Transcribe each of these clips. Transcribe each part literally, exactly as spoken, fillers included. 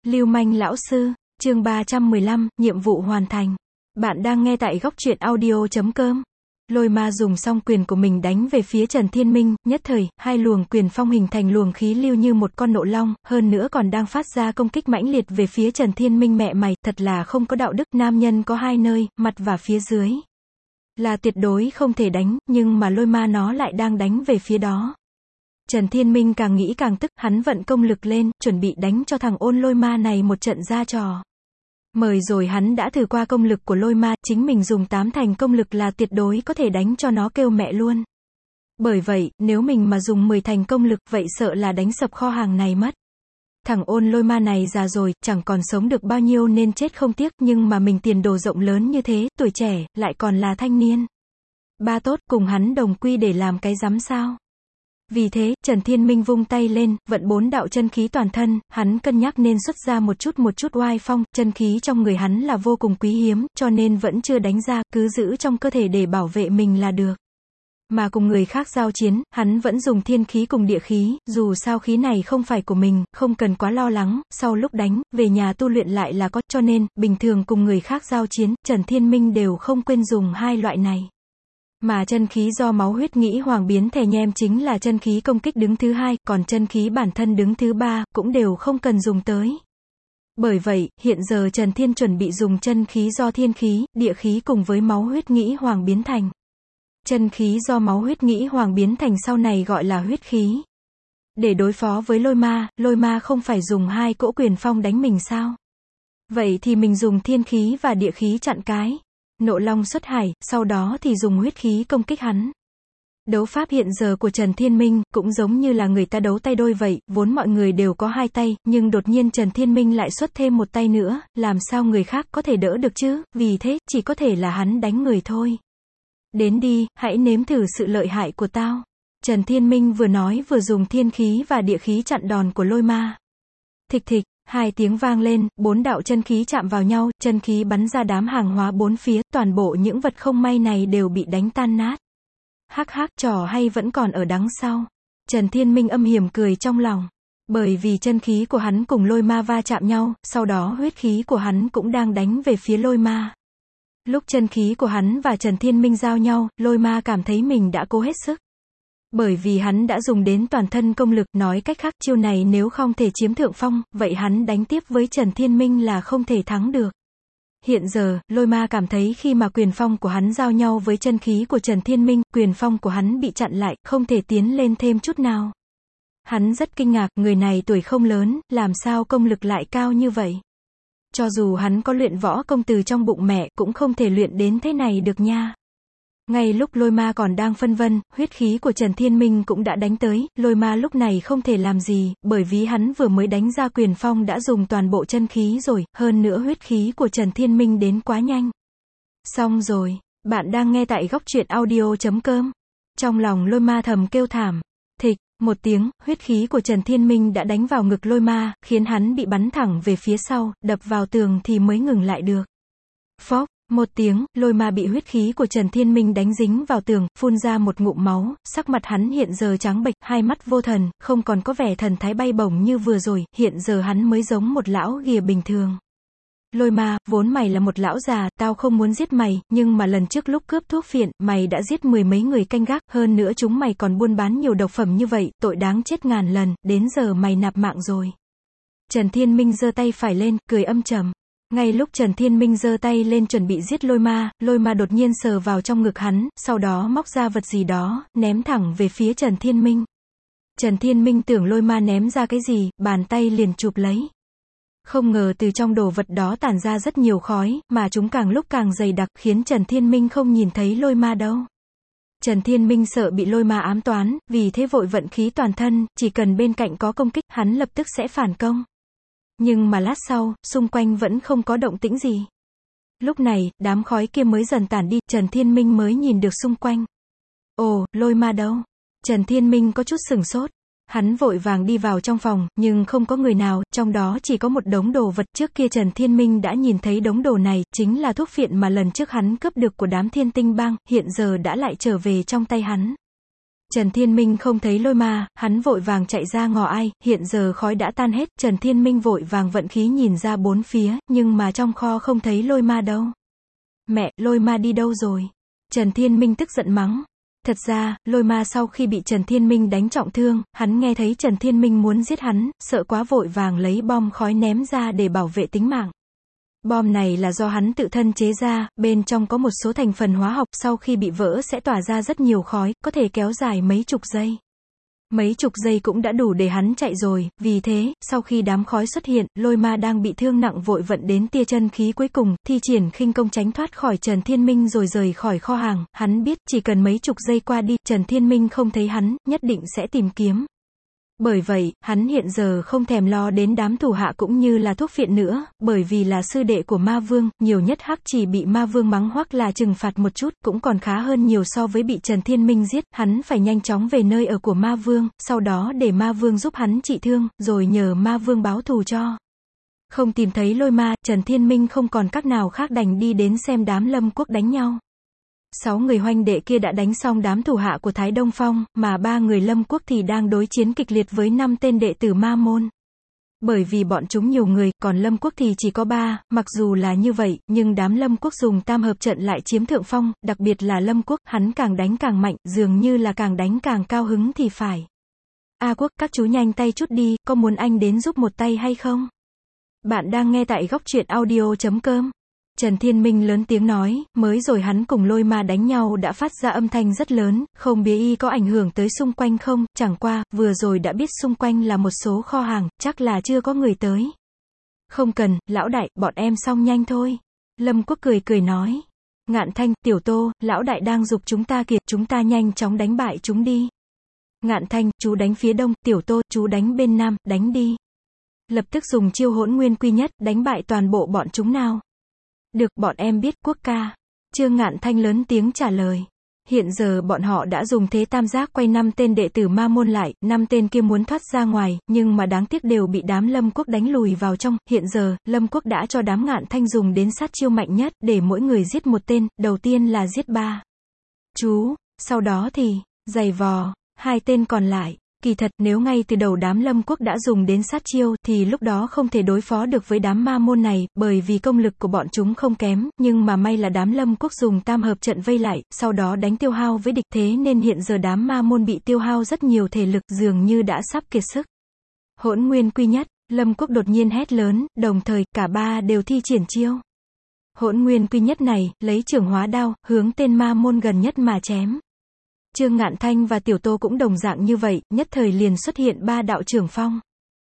Lưu manh lão sư, chương ba trăm mười lăm, nhiệm vụ hoàn thành. Bạn đang nghe tại góc truyện audio chấm com. Lôi ma dùng xong quyền của mình đánh về phía Trần Thiên Minh, nhất thời, hai luồng quyền phong hình thành luồng khí lưu như một con nộ long, hơn nữa còn đang phát ra công kích mãnh liệt về phía Trần Thiên Minh. Mẹ mày, thật là không có đạo đức, nam nhân có hai nơi, mặt và phía dưới. Là tuyệt đối không thể đánh, nhưng mà lôi ma nó lại đang đánh về phía đó. Trần Thiên Minh càng nghĩ càng tức, hắn vận công lực lên, chuẩn bị đánh cho thằng ôn lôi ma này một trận ra trò. Mời rồi hắn đã thử qua công lực của lôi ma, chính mình dùng tám thành công lực là tuyệt đối có thể đánh cho nó kêu mẹ luôn. Bởi vậy, nếu mình mà dùng mười thành công lực, vậy sợ là đánh sập kho hàng này mất. Thằng ôn lôi ma này già rồi, chẳng còn sống được bao nhiêu nên chết không tiếc, nhưng mà mình tiền đồ rộng lớn như thế, tuổi trẻ, lại còn là thanh niên. Ba tốt, cùng hắn đồng quy để làm cái rắm sao. Vì thế, Trần Thiên Minh vung tay lên, vận bốn đạo chân khí toàn thân, hắn cân nhắc nên xuất ra một chút một chút oai phong, chân khí trong người hắn là vô cùng quý hiếm, cho nên vẫn chưa đánh ra, cứ giữ trong cơ thể để bảo vệ mình là được. Mà cùng người khác giao chiến, hắn vẫn dùng thiên khí cùng địa khí, dù sao khí này không phải của mình, không cần quá lo lắng, sau lúc đánh, về nhà tu luyện lại là có, cho nên, bình thường cùng người khác giao chiến, Trần Thiên Minh đều không quên dùng hai loại này. Mà chân khí do máu huyết nghĩ hoàng biến thè nhem chính là chân khí công kích đứng thứ hai, còn chân khí bản thân đứng thứ ba, cũng đều không cần dùng tới. Bởi vậy, hiện giờ Trần Thiên chuẩn bị dùng chân khí do thiên khí, địa khí cùng với máu huyết nghĩ hoàng biến thành. Chân khí do máu huyết nghĩ hoàng biến thành sau này gọi là huyết khí. Để đối phó với lôi ma, lôi ma không phải dùng hai cỗ quyền phong đánh mình sao? Vậy thì mình dùng thiên khí và địa khí chặn cái. Nộ long xuất hải, sau đó thì dùng huyết khí công kích hắn. Đấu pháp hiện giờ của Trần Thiên Minh, cũng giống như là người ta đấu tay đôi vậy, vốn mọi người đều có hai tay, nhưng đột nhiên Trần Thiên Minh lại xuất thêm một tay nữa, làm sao người khác có thể đỡ được chứ, vì thế, chỉ có thể là hắn đánh người thôi. Đến đi, hãy nếm thử sự lợi hại của tao. Trần Thiên Minh vừa nói vừa dùng thiên khí và địa khí chặn đòn của lôi ma. Thịch thịch. Hai tiếng vang lên, bốn đạo chân khí chạm vào nhau, chân khí bắn ra đám hàng hóa bốn phía, toàn bộ những vật không may này đều bị đánh tan nát. Hắc hắc, trò hay vẫn còn ở đằng sau. Trần Thiên Minh âm hiểm cười trong lòng. Bởi vì chân khí của hắn cùng lôi ma va chạm nhau, sau đó huyết khí của hắn cũng đang đánh về phía lôi ma. Lúc chân khí của hắn và Trần Thiên Minh giao nhau, lôi ma cảm thấy mình đã cố hết sức. Bởi vì hắn đã dùng đến toàn thân công lực, nói cách khác, chiêu này nếu không thể chiếm thượng phong, vậy hắn đánh tiếp với Trần Thiên Minh là không thể thắng được. Hiện giờ, lôi ma cảm thấy khi mà quyền phong của hắn giao nhau với chân khí của Trần Thiên Minh, quyền phong của hắn bị chặn lại, không thể tiến lên thêm chút nào. Hắn rất kinh ngạc, người này tuổi không lớn, làm sao công lực lại cao như vậy? Cho dù hắn có luyện võ công từ trong bụng mẹ, cũng không thể luyện đến thế này được nha. Ngay lúc lôi ma còn đang phân vân, huyết khí của Trần Thiên Minh cũng đã đánh tới, lôi ma lúc này không thể làm gì, bởi vì hắn vừa mới đánh ra quyền phong đã dùng toàn bộ chân khí rồi, hơn nữa huyết khí của Trần Thiên Minh đến quá nhanh. Xong rồi, bạn đang nghe tại góc truyện audio chấm com. Trong lòng lôi ma thầm kêu thảm, thịch, một tiếng, huyết khí của Trần Thiên Minh đã đánh vào ngực lôi ma, khiến hắn bị bắn thẳng về phía sau, đập vào tường thì mới ngừng lại được. Phốc. Một tiếng, lôi ma bị huyết khí của Trần Thiên Minh đánh dính vào tường, phun ra một ngụm máu, sắc mặt hắn hiện giờ trắng bệch, hai mắt vô thần, không còn có vẻ thần thái bay bổng như vừa rồi, hiện giờ hắn mới giống một lão ghìa bình thường. Lôi ma, vốn mày là một lão già, tao không muốn giết mày, nhưng mà lần trước lúc cướp thuốc phiện, mày đã giết mười mấy người canh gác, hơn nữa chúng mày còn buôn bán nhiều độc phẩm như vậy, tội đáng chết ngàn lần, đến giờ mày nạp mạng rồi. Trần Thiên Minh giơ tay phải lên, cười âm trầm. Ngay lúc Trần Thiên Minh giơ tay lên chuẩn bị giết lôi ma, lôi ma đột nhiên sờ vào trong ngực hắn, sau đó móc ra vật gì đó, ném thẳng về phía Trần Thiên Minh. Trần Thiên Minh tưởng lôi ma ném ra cái gì, bàn tay liền chụp lấy. Không ngờ từ trong đồ vật đó tản ra rất nhiều khói, mà chúng càng lúc càng dày đặc, khiến Trần Thiên Minh không nhìn thấy lôi ma đâu. Trần Thiên Minh sợ bị lôi ma ám toán, vì thế vội vận khí toàn thân, chỉ cần bên cạnh có công kích, hắn lập tức sẽ phản công. Nhưng mà lát sau, xung quanh vẫn không có động tĩnh gì. Lúc này, đám khói kia mới dần tản đi, Trần Thiên Minh mới nhìn được xung quanh. Ồ, lôi ma đâu? Trần Thiên Minh có chút sửng sốt. Hắn vội vàng đi vào trong phòng, nhưng không có người nào, trong đó chỉ có một đống đồ vật. Trước kia Trần Thiên Minh đã nhìn thấy đống đồ này, chính là thuốc phiện mà lần trước hắn cướp được của đám Thiên Tinh Bang, hiện giờ đã lại trở về trong tay hắn. Trần Thiên Minh không thấy lôi ma, hắn vội vàng chạy ra ngõ ai, hiện giờ khói đã tan hết, Trần Thiên Minh vội vàng vận khí nhìn ra bốn phía, nhưng mà trong kho không thấy lôi ma đâu. Mẹ, lôi ma đi đâu rồi? Trần Thiên Minh tức giận mắng. Thật ra, lôi ma sau khi bị Trần Thiên Minh đánh trọng thương, hắn nghe thấy Trần Thiên Minh muốn giết hắn, sợ quá vội vàng lấy bom khói ném ra để bảo vệ tính mạng. Bom này là do hắn tự thân chế ra, bên trong có một số thành phần hóa học, sau khi bị vỡ sẽ tỏa ra rất nhiều khói, có thể kéo dài mấy chục giây. Mấy chục giây cũng đã đủ để hắn chạy rồi, vì thế, sau khi đám khói xuất hiện, lôi ma đang bị thương nặng vội vận đến tia chân khí cuối cùng, thi triển khinh công tránh thoát khỏi Trần Thiên Minh rồi rời khỏi kho hàng, hắn biết, chỉ cần mấy chục giây qua đi, Trần Thiên Minh không thấy hắn, nhất định sẽ tìm kiếm. Bởi vậy, hắn hiện giờ không thèm lo đến đám thủ hạ cũng như là thuốc phiện nữa, bởi vì là sư đệ của ma vương, nhiều nhất hắc chỉ bị ma vương mắng hoặc là trừng phạt một chút, cũng còn khá hơn nhiều so với bị Trần Thiên Minh giết, hắn phải nhanh chóng về nơi ở của ma vương, sau đó để ma vương giúp hắn trị thương, rồi nhờ ma vương báo thù cho. Không tìm thấy lôi ma, Trần Thiên Minh không còn cách nào khác đành đi đến xem đám Lâm Quốc đánh nhau. Sáu người huynh đệ kia đã đánh xong đám thủ hạ của Thái Đông Phong, mà ba người Lâm Quốc thì đang đối chiến kịch liệt với năm tên đệ tử ma môn. Bởi vì bọn chúng nhiều người, còn Lâm Quốc thì chỉ có ba, mặc dù là như vậy, nhưng đám Lâm Quốc dùng tam hợp trận lại chiếm thượng phong, đặc biệt là Lâm Quốc, hắn càng đánh càng mạnh, dường như là càng đánh càng cao hứng thì phải. A Quốc, các chú nhanh tay chút đi, có muốn anh đến giúp một tay hay không? Bạn đang nghe tại góc truyện audio chấm com. Trần Thiên Minh lớn tiếng nói, mới rồi hắn cùng lôi ma đánh nhau đã phát ra âm thanh rất lớn, không biết y có ảnh hưởng tới xung quanh không, chẳng qua, vừa rồi đã biết xung quanh là một số kho hàng, chắc là chưa có người tới. Không cần, lão đại, bọn em xong nhanh thôi. Lâm Quốc cười cười nói. Ngạn Thanh, Tiểu Tô, lão đại đang giục chúng ta kìa, chúng ta nhanh chóng đánh bại chúng đi. Ngạn Thanh, chú đánh phía đông, Tiểu Tô, chú đánh bên nam, đánh đi. Lập tức dùng chiêu hỗn nguyên quy nhất, đánh bại toàn bộ bọn chúng nào. Được, bọn em biết, Quốc ca. Trương Ngạn Thanh lớn tiếng trả lời. Hiện giờ bọn họ đã dùng thế tam giác quay năm tên đệ tử ma môn lại, năm tên kia muốn thoát ra ngoài, nhưng mà đáng tiếc đều bị đám Lâm Quốc đánh lùi vào trong. Hiện giờ, Lâm Quốc đã cho đám Ngạn Thanh dùng đến sát chiêu mạnh nhất, để mỗi người giết một tên, đầu tiên là giết ba chú, sau đó thì, giày vò, hai tên còn lại. Kỳ thật, nếu ngay từ đầu đám Lâm Quốc đã dùng đến sát chiêu, thì lúc đó không thể đối phó được với đám ma môn này, bởi vì công lực của bọn chúng không kém, nhưng mà may là đám Lâm Quốc dùng tam hợp trận vây lại, sau đó đánh tiêu hao với địch, thế nên hiện giờ đám ma môn bị tiêu hao rất nhiều thể lực, dường như đã sắp kiệt sức. Hỗn nguyên quy nhất, Lâm Quốc đột nhiên hét lớn, đồng thời, cả ba đều thi triển chiêu. Hỗn nguyên quy nhất này, lấy chưởng hóa đao, hướng tên ma môn gần nhất mà chém. Trương Ngạn Thanh và Tiểu Tô cũng đồng dạng như vậy, nhất thời liền xuất hiện ba đạo chưởng phong.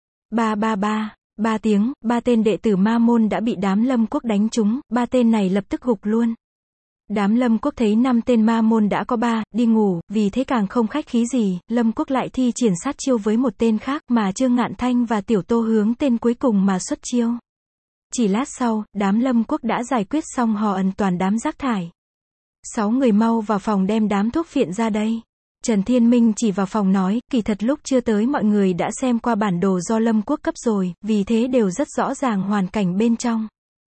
Ba ba ba, ba tiếng, ba tên đệ tử ma môn đã bị đám Lâm Quốc đánh trúng, ba tên này lập tức gục luôn. Đám Lâm Quốc thấy năm tên ma môn đã có ba, đi ngủ, vì thế càng không khách khí gì, Lâm Quốc lại thi triển sát chiêu với một tên khác, mà Trương Ngạn Thanh và Tiểu Tô hướng tên cuối cùng mà xuất chiêu. Chỉ lát sau, đám Lâm Quốc đã giải quyết xong họ ẩn toàn đám rác thải. Sáu người mau vào phòng đem đám thuốc phiện ra đây. Trần Thiên Minh chỉ vào phòng nói, kỳ thật lúc chưa tới mọi người đã xem qua bản đồ do Lâm Quốc cấp rồi, vì thế đều rất rõ ràng hoàn cảnh bên trong.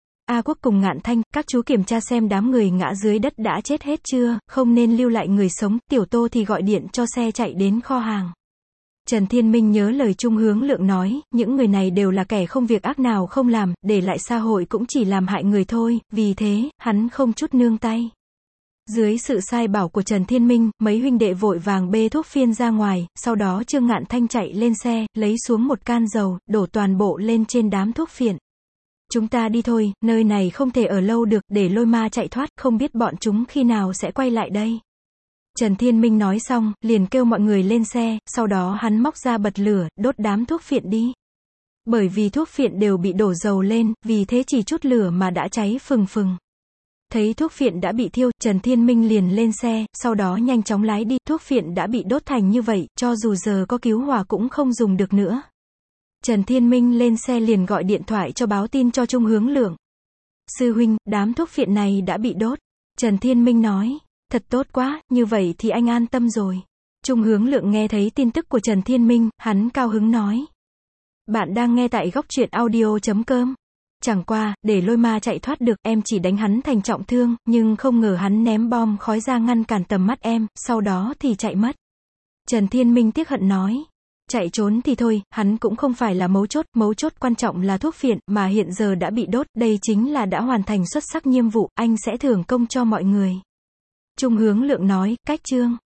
A Quốc cùng Ngạn Thanh, các chú kiểm tra xem đám người ngã dưới đất đã chết hết chưa, không nên lưu lại người sống, Tiểu Tô thì gọi điện cho xe chạy đến kho hàng. Trần Thiên Minh nhớ lời Trung Hướng Lượng nói, những người này đều là kẻ không việc ác nào không làm, để lại xã hội cũng chỉ làm hại người thôi, vì thế, hắn không chút nương tay. Dưới sự sai bảo của Trần Thiên Minh, mấy huynh đệ vội vàng bê thuốc phiên ra ngoài, sau đó Trương Ngạn Thanh chạy lên xe, lấy xuống một can dầu, đổ toàn bộ lên trên đám thuốc phiện. Chúng ta đi thôi, nơi này không thể ở lâu được, để lôi ma chạy thoát, không biết bọn chúng khi nào sẽ quay lại đây. Trần Thiên Minh nói xong, liền kêu mọi người lên xe, sau đó hắn móc ra bật lửa, đốt đám thuốc phiện đi. Bởi vì thuốc phiện đều bị đổ dầu lên, vì thế chỉ chút lửa mà đã cháy phừng phừng. Thấy thuốc phiện đã bị thiêu, Trần Thiên Minh liền lên xe, sau đó nhanh chóng lái đi, thuốc phiện đã bị đốt thành như vậy, cho dù giờ có cứu hỏa cũng không dùng được nữa. Trần Thiên Minh lên xe liền gọi điện thoại cho báo tin cho Trung Hướng Lượng. Sư huynh, đám thuốc phiện này đã bị đốt. Trần Thiên Minh nói, thật tốt quá, như vậy thì anh an tâm rồi. Trung Hướng Lượng nghe thấy tin tức của Trần Thiên Minh, hắn cao hứng nói. Bạn đang nghe tại góc truyện audio chấm com. Chẳng qua, để lôi ma chạy thoát được, em chỉ đánh hắn thành trọng thương, nhưng không ngờ hắn ném bom khói ra ngăn cản tầm mắt em, sau đó thì chạy mất. Trần Thiên Minh tiếc hận nói. Chạy trốn thì thôi, hắn cũng không phải là mấu chốt, mấu chốt quan trọng là thuốc phiện, mà hiện giờ đã bị đốt, đây chính là đã hoàn thành xuất sắc nhiệm vụ, anh sẽ thưởng công cho mọi người. Trung Hướng Lượng nói, cách chương.